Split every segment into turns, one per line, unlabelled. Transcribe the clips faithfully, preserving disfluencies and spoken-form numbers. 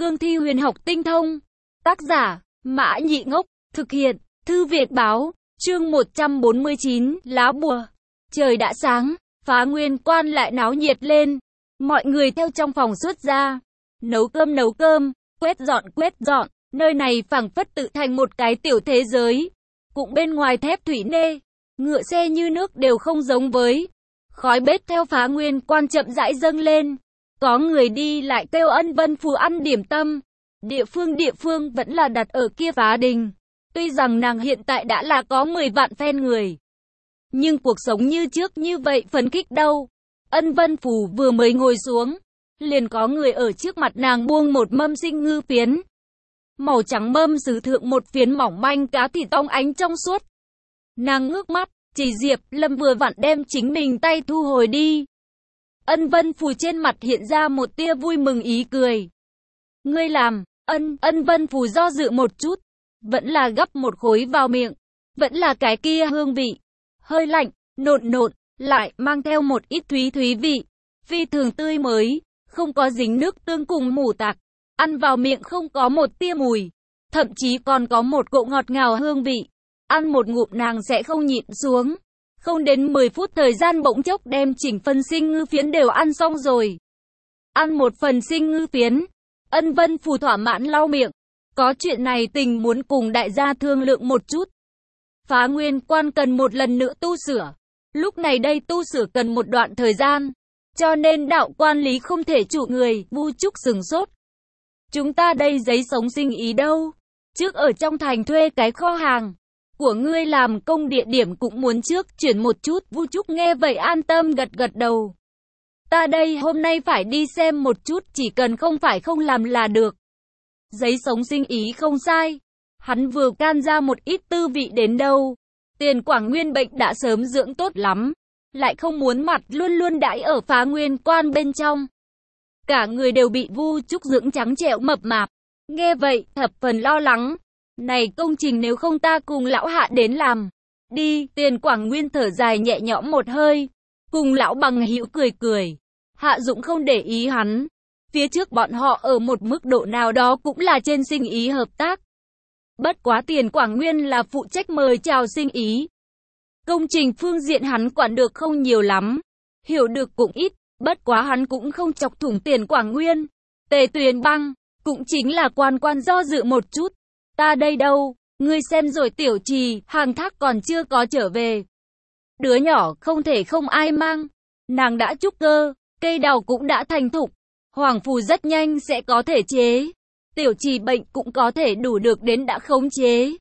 cương thi huyền học tinh thông. Tác giả, Mã Nhị Ngốc, thực hiện, Thư Việt Báo, chương một trăm bốn mươi chín, lá bùa. Trời đã sáng, Phá Nguyên Quan lại náo nhiệt lên. Mọi người theo trong phòng xuất ra, nấu cơm nấu cơm, quét dọn quét dọn, nơi này phảng phất tự thành một cái tiểu thế giới. Cũng bên ngoài thép thủy nê, ngựa xe như nước đều không giống với. Khói bếp theo Phá Nguyên Quan chậm rãi dâng lên. Có người đi lại kêu Ân Vân Phù ăn điểm tâm. Địa phương địa phương vẫn là đặt ở kia Phá Đình. Tuy rằng nàng hiện tại đã là có mười vạn fan người, nhưng cuộc sống như trước như vậy phấn khích đâu. Ân Vân Phù vừa mới ngồi xuống, liền có người ở trước mặt nàng buông một mâm sinh ngư phiến. Màu trắng mâm sứ thượng một phiến mỏng manh cá thịt óng ánh trong suốt. Nàng ngước mắt, chỉ Diệp Lâm vừa vặn đem chính mình tay thu hồi đi. Ân Vân Phù trên mặt hiện ra một tia vui mừng ý cười. Ngươi làm, ân, Ân Vân Phù do dự một chút, vẫn là gắp một khối vào miệng, vẫn là cái kia hương vị, hơi lạnh, nộn nộn, lại mang theo một ít thúy thúy vị, phi thường tươi mới, không có dính nước tương cùng mù tạc, ăn vào miệng không có một tia mùi, thậm chí còn có một cỗ ngọt ngào hương vị. Ăn một ngụm nàng sẽ không nhịn xuống. Không đến mười phút thời gian bỗng chốc đem chỉnh phần sinh ngư phiến đều ăn xong rồi. Ăn một phần sinh ngư phiến, Ân Vân Phù thỏa mãn lau miệng. Có chuyện này tình muốn cùng đại gia thương lượng một chút. Phá Nguyên Quan cần một lần nữa tu sửa. Lúc này đây tu sửa cần một đoạn thời gian, cho nên đạo quan lý không thể trụ người. Vu Trúc sừng sốt. Chúng ta đây giấy sống sinh ý đâu? Trước ở trong thành thuê cái kho hàng của ngươi làm công, địa điểm cũng muốn trước chuyển một chút. Vu Trúc nghe vậy an tâm gật gật đầu. Ta đây hôm nay phải đi xem một chút, chỉ cần không phải không làm là được. Giấy sống sinh ý không sai. Hắn vừa can ra một ít tư vị đến đâu. Tiền Quảng Nguyên bệnh đã sớm dưỡng tốt lắm, lại không muốn mặt luôn luôn đãi ở Phá Nguyên Quan bên trong. Cả người đều bị Vu Trúc dưỡng trắng trẻo mập mạp. Nghe vậy, thập phần lo lắng. Này công trình nếu không ta cùng lão hạ đến làm. Đi, Tiền Quảng Nguyên thở dài nhẹ nhõm một hơi. Cùng lão bằng hữu cười cười. Hạ Dũng không để ý hắn. Phía trước bọn họ ở một mức độ nào đó cũng là trên sinh ý hợp tác. Bất quá Tiền Quảng Nguyên là phụ trách mời chào sinh ý. Công trình phương diện hắn quản được không nhiều lắm. Hiểu được cũng ít, bất quá hắn cũng không chọc thủng Tiền Quảng Nguyên. Tề Tuyền Băng, cũng chính là quan quan do dự một chút. Ta đây đâu, ngươi xem rồi Tiểu Trì, Hàng Thác còn chưa có trở về. Đứa nhỏ không thể không ai mang. Nàng đã trúc cơ, cây đào cũng đã thành thục. Hoàng phù rất nhanh sẽ có thể chế. Tiểu Trì bệnh cũng có thể đủ được đến đã khống chế.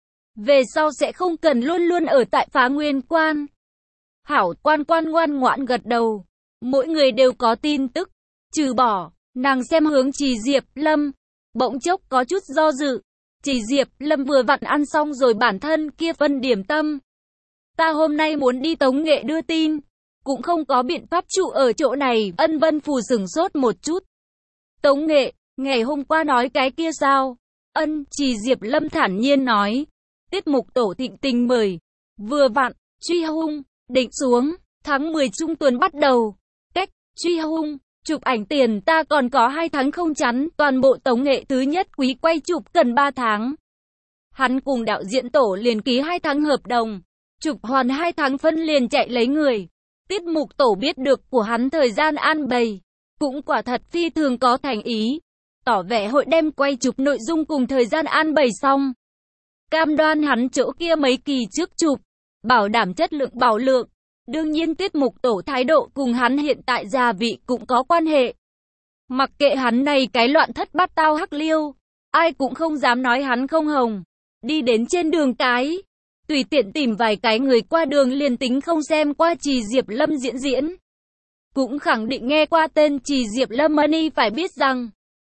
Về sau sẽ không cần luôn luôn ở tại Phá Nguyên Quan. Hảo, quan quan ngoan ngoãn gật đầu. Mỗi người đều có tin tức. Trừ bỏ, nàng xem hướng Trì Diệp Lâm. Bỗng chốc có chút do dự. Trì Diệp Lâm vừa vặn ăn xong rồi bản thân kia phân điểm tâm. Ta hôm nay muốn đi Tống Nghệ đưa tin. Cũng không có biện pháp trụ ở chỗ này. Ân Vân Phù sửng sốt một chút. Tống Nghệ, ngày hôm qua nói cái kia sao? Ân, Trì Diệp Lâm thản nhiên nói. Tiết mục tổ thịnh tình mời. Vừa vặn, truy hung, định xuống. Tháng mười trung tuần bắt đầu. Cách, truy hung, chụp ảnh tiền ta còn có hai tháng không chắn. Toàn bộ Tống Nghệ thứ nhất quý quay chụp cần ba tháng. Hắn cùng đạo diễn tổ liền ký hai tháng hợp đồng. Chụp hoàn hai tháng phân liền chạy lấy người. Tiết mục tổ biết được của hắn thời gian an bày. Cũng quả thật phi thường có thành ý. Tỏ vẻ hội đem quay chụp nội dung cùng thời gian an bày xong. Cam đoan hắn chỗ kia mấy kỳ trước chụp. Bảo đảm chất lượng bảo lượng. Đương nhiên tiết mục tổ thái độ cùng hắn hiện tại gia vị cũng có quan hệ. Mặc kệ hắn này cái loạn thất bát tao hắc liêu. Ai cũng không dám nói hắn không hồng. Đi đến trên đường cái. Tùy tiện tìm vài cái người qua đường liền tính không xem qua Trì Diệp Lâm diễn diễn. Cũng khẳng định nghe qua tên Trì Diệp Lâm Money phải biết rằng.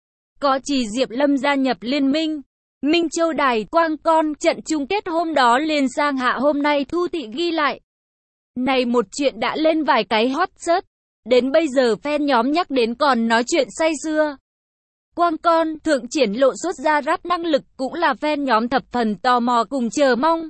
Có Trì Diệp Lâm gia nhập liên minh. Minh Châu Đài Quang Con trận chung kết hôm đó liền sang hạ hôm nay Thu Thị ghi lại. Này một chuyện đã lên vài cái hot search. Đến bây giờ fan nhóm nhắc đến còn nói chuyện say sưa. Quang Con thượng triển lộ xuất ra rap năng lực cũng là fan nhóm thập phần tò mò cùng chờ mong.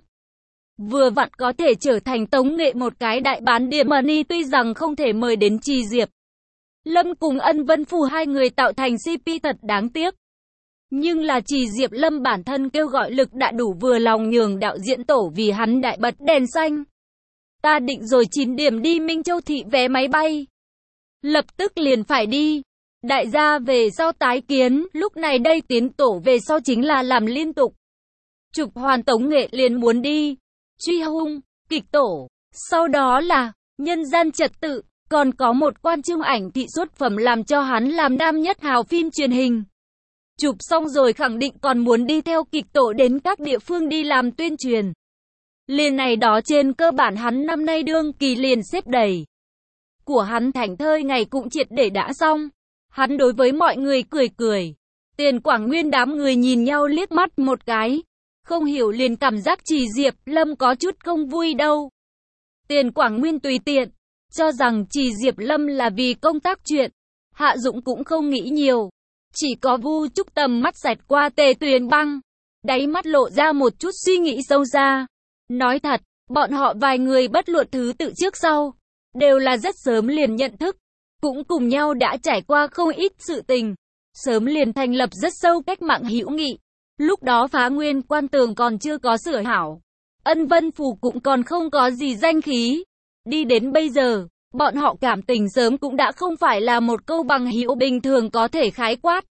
Vừa vặn có thể trở thành Tống Nghệ một cái đại bán điểm money, tuy rằng không thể mời đến Trì Diệp Lâm cùng Ân Vân Phù hai người tạo thành xê pê thật đáng tiếc. Nhưng là Trì Diệp Lâm bản thân kêu gọi lực đã đủ vừa lòng nhường đạo diễn tổ vì hắn đại bật đèn xanh. Ta định rồi chín điểm đi Minh Châu thị vé máy bay. Lập tức liền phải đi. Đại gia về sau tái kiến, lúc này đây tiến tổ về sau chính là làm liên tục. Chụp hoàn tống nghệ liền muốn đi. Truy hung, kịch tổ. Sau đó là nhân gian trật tự, còn có một quan chương ảnh thị xuất phẩm làm cho hắn làm nam nhất hào phim truyền hình. Chụp xong rồi khẳng định còn muốn đi theo kịch tổ đến các địa phương đi làm tuyên truyền. Liền này đó trên cơ bản hắn năm nay đương kỳ liền xếp đầy. Của hắn thành thơi ngày cũng triệt để đã xong. Hắn đối với mọi người cười cười. Tiền Quảng Nguyên đám người nhìn nhau liếc mắt một cái. Không hiểu liền cảm giác Trì Diệp Lâm có chút không vui đâu. Tiền Quảng Nguyên tùy tiện. Cho rằng Trì Diệp Lâm là vì công tác chuyện. Hạ Dũng cũng không nghĩ nhiều. Chỉ có Vu Trúc tầm mắt xẹt qua Tề Tuyền Băng. Đáy mắt lộ ra một chút suy nghĩ sâu xa. Nói thật, bọn họ vài người bất luận thứ tự trước sau. Đều là rất sớm liền nhận thức. Cũng cùng nhau đã trải qua không ít sự tình. Sớm liền thành lập rất sâu cách mạng hữu nghị. Lúc đó Phá Nguyên Quan tường còn chưa có sửa hảo. Ân Vân Phủ cũng còn không có gì danh khí. Đi đến bây giờ, bọn họ cảm tình sớm cũng đã không phải là một câu bằng hữu bình thường có thể khái quát.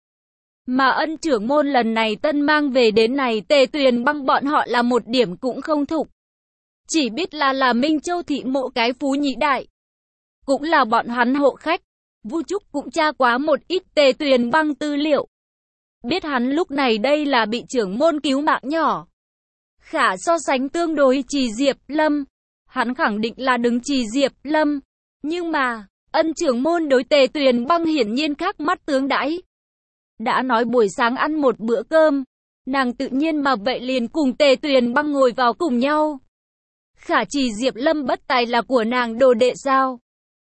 Mà Ân trưởng môn lần này tân mang về đến này Tề Tuyền Băng bọn họ là một điểm cũng không thục. Chỉ biết là là Minh Châu thị mộ cái phú nhị đại. Cũng là bọn hắn hộ khách. Vu Trúc cũng tra quá một ít Tề Tuyền Băng tư liệu. Biết hắn lúc này đây là bị trưởng môn cứu mạng nhỏ. Khả so sánh tương đối Trì Diệp Lâm. Hắn khẳng định là đứng Trì Diệp Lâm. Nhưng mà, Ân trưởng môn đối Tề Tuyền Băng hiển nhiên khác mắt tướng đãi. Đã nói buổi sáng ăn một bữa cơm. Nàng tự nhiên mà vậy liền cùng Tề Tuyền Băng ngồi vào cùng nhau. Khả Trì Diệp Lâm bất tài là của nàng đồ đệ sao?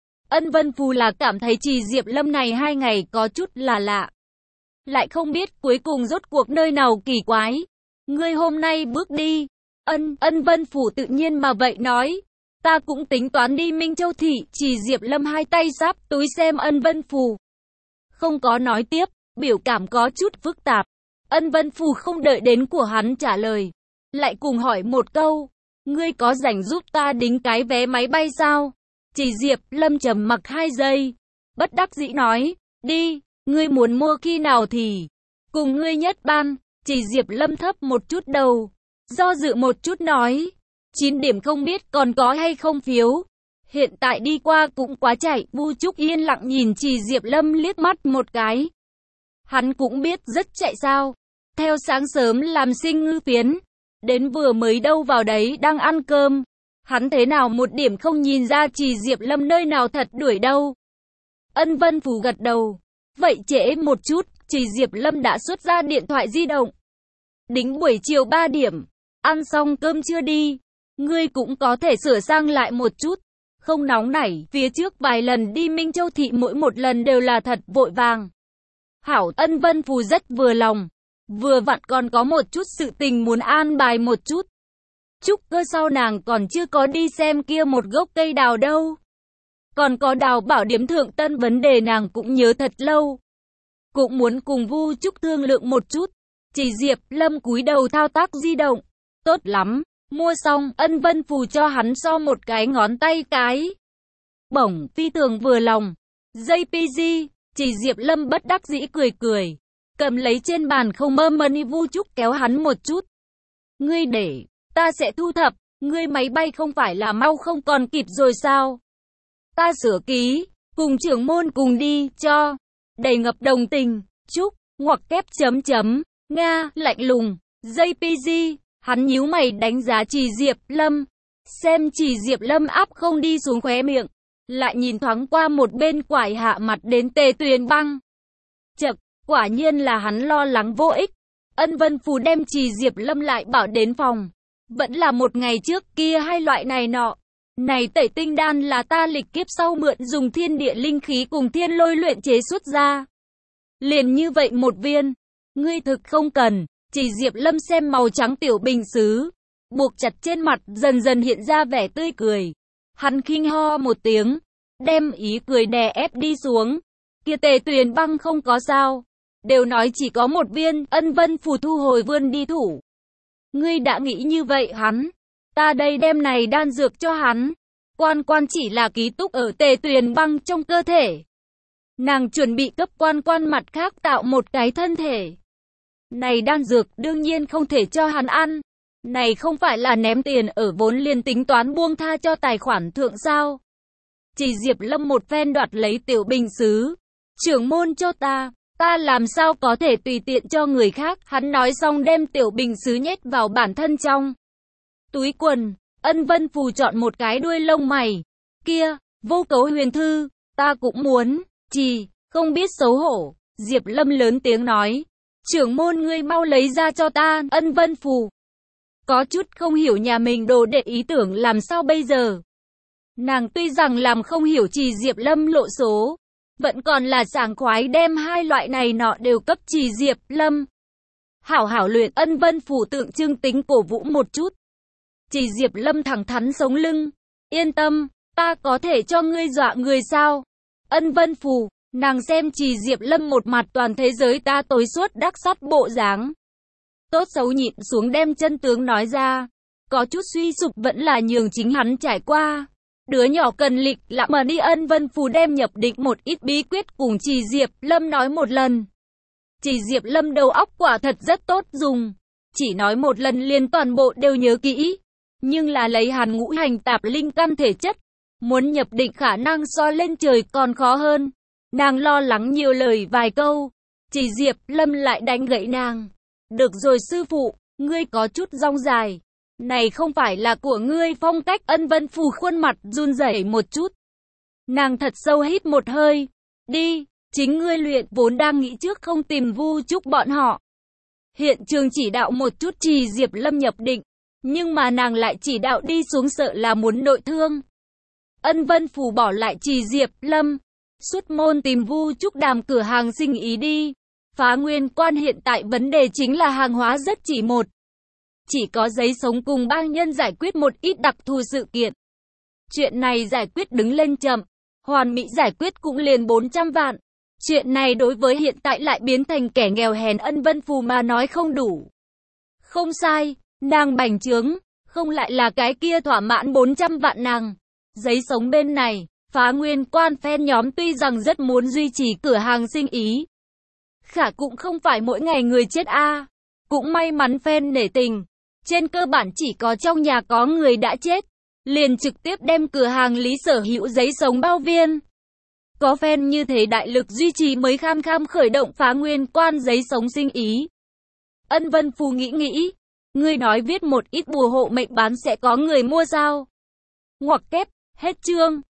Ân Vân Phù là cảm thấy Trì Diệp Lâm này hai ngày có chút là lạ. Lại không biết cuối cùng rốt cuộc nơi nào kỳ quái. Ngươi hôm nay bước đi. Ân, Ân Vân Phủ tự nhiên mà vậy nói. Ta cũng tính toán đi Minh Châu thị. Trì Diệp Lâm hai tay giáp túi xem Ân Vân Phù. Không có nói tiếp, biểu cảm có chút phức tạp. Ân Vân Phù không đợi đến của hắn trả lời. Lại cùng hỏi một câu. Ngươi có rảnh giúp ta đính cái vé máy bay sao? Trì Diệp Lâm trầm mặc hai giây. Bất đắc dĩ nói. Đi, ngươi muốn mua khi nào thì cùng ngươi nhất ban. Trì Diệp Lâm thấp một chút đầu. Do dự một chút nói. chín điểm không biết còn có hay không phiếu. Hiện tại đi qua cũng quá chạy. Vu Trúc yên lặng nhìn Trì Diệp Lâm liếc mắt một cái. Hắn cũng biết rất chạy sao. Theo sáng sớm làm sinh ngư phiến. Đến vừa mới đâu vào đấy đang ăn cơm. Hắn thế nào một điểm không nhìn ra Trì Diệp Lâm nơi nào thật đuổi đâu. Ân Vân Phù gật đầu. Vậy trễ một chút, Trì Diệp Lâm đã xuất ra điện thoại di động. Đính buổi chiều ba điểm. Ăn xong cơm chưa đi. Ngươi cũng có thể sửa sang lại một chút. Không nóng nảy, phía trước vài lần đi Minh Châu thị mỗi một lần đều là thật vội vàng. Hảo, Ân Vân Phù rất vừa lòng. Vừa vặn còn có một chút sự tình muốn an bài một chút. Trúc cơ sau nàng còn chưa có đi xem kia một gốc cây đào đâu. Còn có đào bảo điếm thượng tân vấn đề nàng cũng nhớ thật lâu. Cũng muốn cùng Vu Trúc thương lượng một chút. Chỉ Diệp Lâm cúi đầu thao tác di động. Tốt lắm, mua xong, Ân Vân Phù cho hắn so một cái ngón tay cái. Bổng, phi thường vừa lòng. gi pê giê, chỉ Diệp Lâm bất đắc dĩ cười cười. Cầm lấy trên bàn không mơ money. Vu Trúc kéo hắn một chút. Ngươi để, ta sẽ thu thập. Ngươi máy bay không phải là mau không còn kịp rồi sao? Ta sửa ký, cùng trưởng môn cùng đi, cho. Đầy ngập đồng tình, Trúc, ngoặc kép chấm chấm, Nga, lạnh lùng, gi pê giê, hắn nhíu mày đánh giá Trì Diệp Lâm. Xem Trì Diệp Lâm áp không đi xuống khóe miệng. Lại nhìn thoáng qua một bên quải hạ mặt đến Tề Tuyền Băng. Chậc, quả nhiên là hắn lo lắng vô ích. Ân Vân Phù đem Trì Diệp Lâm lại bảo đến phòng. Vẫn là một ngày trước kia hai loại này nọ. Này tẩy tinh đan là ta lịch kiếp sau mượn dùng thiên địa linh khí cùng thiên lôi luyện chế xuất ra. Liền như vậy một viên. Ngươi thực không cần. Trì Diệp Lâm xem màu trắng tiểu bình sứ. Buộc chặt trên mặt dần dần hiện ra vẻ tươi cười. Hắn khinh ho một tiếng. Đem ý cười đè ép đi xuống. Kia Tề Tuyền Băng không có sao. đều nói chỉ có một viên, Ân Vân Phù thu hồi vươn đi thủ. Ngươi đã nghĩ như vậy hắn, ta đây đem này đan dược cho hắn. Quan Quan chỉ là ký túc ở Tề Tuyền Băng trong cơ thể. Nàng chuẩn bị cấp Quan Quan mặt khác tạo một cái thân thể. Này đan dược đương nhiên không thể cho hắn ăn. Này không phải là ném tiền ở vốn liền tính toán buông tha cho tài khoản thượng sao. Chỉ Diệp Lâm một phen đoạt lấy tiểu bình sứ. Trưởng môn cho ta, ta làm sao có thể tùy tiện cho người khác. Hắn nói xong đem tiểu bình sứ nhét vào bản thân trong túi quần. Ân Vân Phù chọn một cái đuôi lông mày. Kia, Vô Cấu Huyền Thư, ta cũng muốn. Chỉ, không biết xấu hổ. Diệp Lâm lớn tiếng nói. Trưởng môn ngươi mau lấy ra cho ta. Ân Vân Phù có chút không hiểu nhà mình đồ đệ ý tưởng làm sao bây giờ. Nàng tuy rằng làm không hiểu Trì Diệp Lâm lộ số, vẫn còn là sảng khoái đem hai loại này nọ đều cấp Trì Diệp Lâm. Hảo hảo luyện. Ân Vân Phù tượng trưng tính cổ vũ một chút. Trì Diệp Lâm thẳng thắn sống lưng. Yên tâm, ta có thể cho ngươi dọa người sao? Ân Vân Phù, nàng xem Trì Diệp Lâm một mặt toàn thế giới ta tối suốt đắc sắt bộ dáng. Tốt xấu nhịn xuống đem chân tướng nói ra. Có chút suy sụp vẫn là nhường chính hắn trải qua. Đứa nhỏ cần lịch lãm mà đi. Ân Vân Phù đem nhập định một ít bí quyết cùng Trì Diệp Lâm nói một lần. Trì Diệp Lâm đầu óc quả thật rất tốt dùng. Chỉ nói một lần liền toàn bộ đều nhớ kỹ. Nhưng là lấy hắn ngũ hành tạp linh căn thể chất. Muốn nhập định khả năng so lên trời còn khó hơn. Nàng lo lắng nhiều lời vài câu. Trì Diệp Lâm lại đánh gãy nàng. Được rồi sư phụ, ngươi có chút rong dài. Này không phải là của ngươi phong cách. Ân Vân Phù khuôn mặt run rẩy một chút. Nàng thật sâu hít một hơi. Đi, chính ngươi luyện. Vốn đang nghĩ trước không tìm Vu Trúc bọn họ. Hiện trường chỉ đạo một chút Trì Diệp Lâm nhập định. Nhưng mà nàng lại chỉ đạo đi xuống sợ là muốn nội thương. Ân Vân Phù bỏ lại Trì Diệp Lâm. Xuất môn tìm Vu Trúc đàm cửa hàng sinh ý đi. Phá Nguyên Quan hiện tại vấn đề chính là hàng hóa rất chỉ một. Chỉ có giấy sống cùng bang nhân giải quyết một ít đặc thù sự kiện. Chuyện này giải quyết đứng lên chậm. Hoàn mỹ giải quyết cũng liền bốn trăm vạn. Chuyện này đối với hiện tại lại biến thành kẻ nghèo hèn Ân Vân Phù mà nói không đủ. Không sai, nàng bành trướng, không lại là cái kia thỏa mãn bốn trăm vạn nàng. Giấy sống bên này, Phá Nguyên Quan fan nhóm tuy rằng rất muốn duy trì cửa hàng sinh ý. Khả cũng không phải mỗi ngày người chết a. À. Cũng may mắn fan nể tình. Trên cơ bản chỉ có trong nhà có người đã chết. Liền trực tiếp đem cửa hàng lý sở hữu giấy sống bao viên. Có fan như thế đại lực duy trì mới kham kham khởi động Phá Nguyên Quan giấy sống sinh ý. Ân Vân Phù nghĩ nghĩ. Ngươi nói viết một ít bùa hộ mệnh bán sẽ có người mua sao? Ngoặc kép, hết chương.